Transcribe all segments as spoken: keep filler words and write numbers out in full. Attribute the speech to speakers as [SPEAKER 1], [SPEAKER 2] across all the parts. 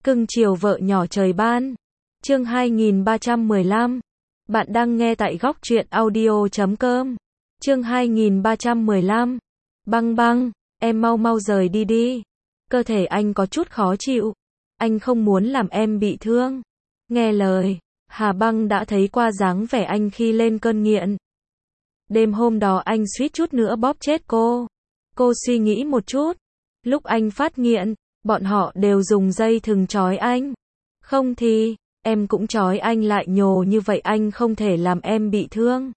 [SPEAKER 1] Cưng chiều vợ nhỏ trời ban. Chương hai nghìn ba trăm mười lăm. Bạn đang nghe tại góc truyện audio chấm com. Chương hai nghìn ba trăm mười lăm. Băng băng, em mau mau rời đi đi. Cơ thể anh có chút khó chịu. Anh không muốn làm em bị thương. Nghe lời, Hà Băng đã thấy qua dáng vẻ anh khi lên cơn nghiện. Đêm hôm đó anh suýt chút nữa bóp chết cô. Cô suy nghĩ một chút. Lúc anh phát nghiện, bọn họ đều dùng dây thừng trói anh. Không thì, em cũng trói anh lại nhồ như vậy anh không thể làm em bị thương.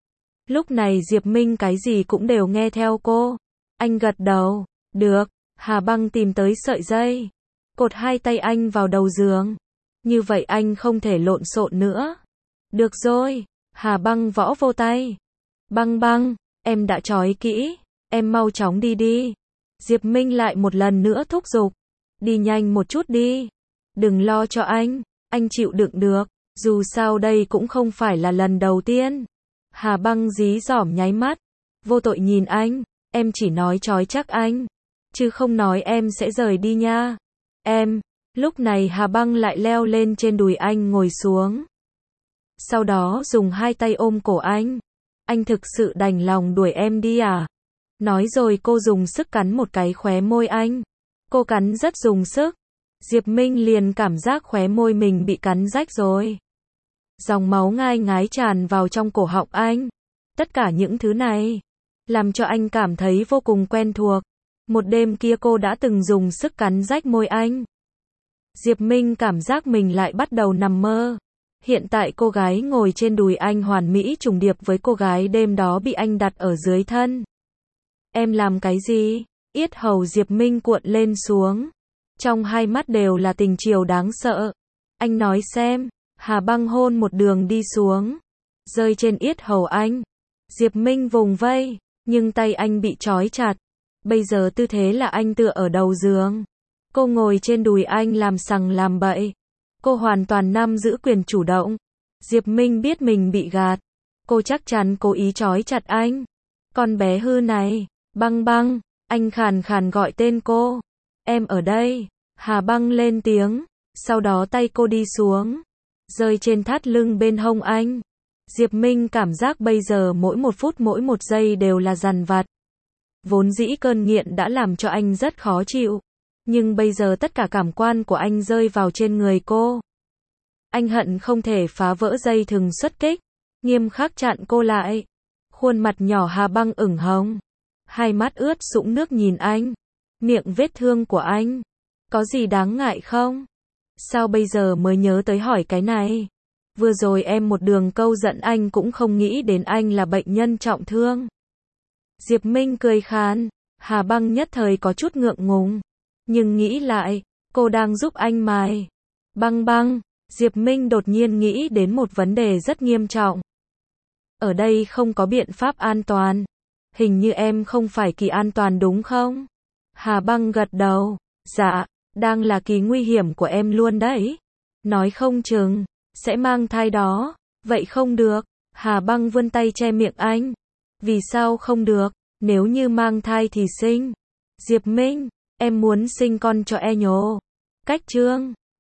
[SPEAKER 1] Lúc này Diệp Minh cái gì cũng đều nghe theo cô. Anh gật đầu. Được. Hà Băng tìm tới sợi dây. Cột hai tay anh vào đầu giường. Như vậy anh không thể lộn xộn nữa. Được rồi. Hà Băng võ vô tay. Băng băng, em đã trói kỹ. Em mau chóng đi đi. Diệp Minh lại một lần nữa thúc giục. Đi nhanh một chút đi. Đừng lo cho anh. Anh chịu đựng được. Dù sao đây cũng không phải là lần đầu tiên. Hà Băng dí dỏm nháy mắt. Vô tội nhìn anh. Em chỉ nói trói chắc anh. Chứ không nói em sẽ rời đi nha. Em. Lúc này Hà Băng lại leo lên trên đùi anh ngồi xuống. Sau đó dùng hai tay ôm cổ anh. Anh thực sự đành lòng đuổi em đi à? Nói rồi cô dùng sức cắn một cái khóe môi anh. Cô cắn rất dùng sức. Diệp Minh liền cảm giác khóe môi mình bị cắn rách rồi. Dòng máu ngai ngái tràn vào trong cổ họng anh. Tất cả những thứ này làm cho anh cảm thấy vô cùng quen thuộc. Một đêm kia cô đã từng dùng sức cắn rách môi anh. Diệp Minh cảm giác mình lại bắt đầu nằm mơ. Hiện tại cô gái ngồi trên đùi anh hoàn mỹ trùng điệp với cô gái đêm đó bị anh đặt ở dưới thân. Em làm cái gì? Yết hầu Diệp Minh cuộn lên xuống. Trong hai mắt đều là tình chiều đáng sợ. Anh nói xem. Hà Băng hôn một đường đi xuống. Rơi trên yết hầu anh. Diệp Minh vùng vây. Nhưng tay anh bị trói chặt. Bây giờ tư thế là anh tựa ở đầu giường. Cô ngồi trên đùi anh làm sằng làm bậy. Cô hoàn toàn nắm giữ quyền chủ động. Diệp Minh biết mình bị gạt. Cô chắc chắn cố ý trói chặt anh. Con bé hư này. Băng băng. Anh khàn khàn gọi tên cô. Em ở đây. Hà Băng lên tiếng. Sau đó tay cô đi xuống. Rơi trên thắt lưng bên hông anh. Diệp Minh cảm giác bây giờ mỗi một phút mỗi một giây đều là dằn vặt. Vốn dĩ cơn nghiện đã làm cho anh rất khó chịu. Nhưng bây giờ tất cả cảm quan của anh rơi vào trên người cô. Anh hận không thể phá vỡ dây thừng xuất kích. Nghiêm khắc chặn cô lại. Khuôn mặt nhỏ Hà Băng ửng hồng. Hai mắt ướt sũng nước nhìn anh. Miệng vết thương của anh. Có gì đáng ngại không? Sao bây giờ mới nhớ tới hỏi cái này? Vừa rồi em một đường câu giận anh cũng không nghĩ đến anh là bệnh nhân trọng thương. Diệp Minh cười khan. Hà Băng nhất thời có chút ngượng ngùng. Nhưng nghĩ lại, cô đang giúp anh mài. Băng băng, Diệp Minh đột nhiên nghĩ đến một vấn đề rất nghiêm trọng. Ở đây không có biện pháp an toàn. Hình như em không phải kỳ an toàn đúng không? Hà Băng gật đầu. Dạ, đang là kỳ nguy hiểm của em luôn đấy. Nói không chừng sẽ mang thai đó. Vậy không được. Hà Băng vươn tay che miệng anh. Vì sao không được? Nếu như mang thai thì sinh. Diệp Minh, em muốn sinh con cho e nhồ. Cách chương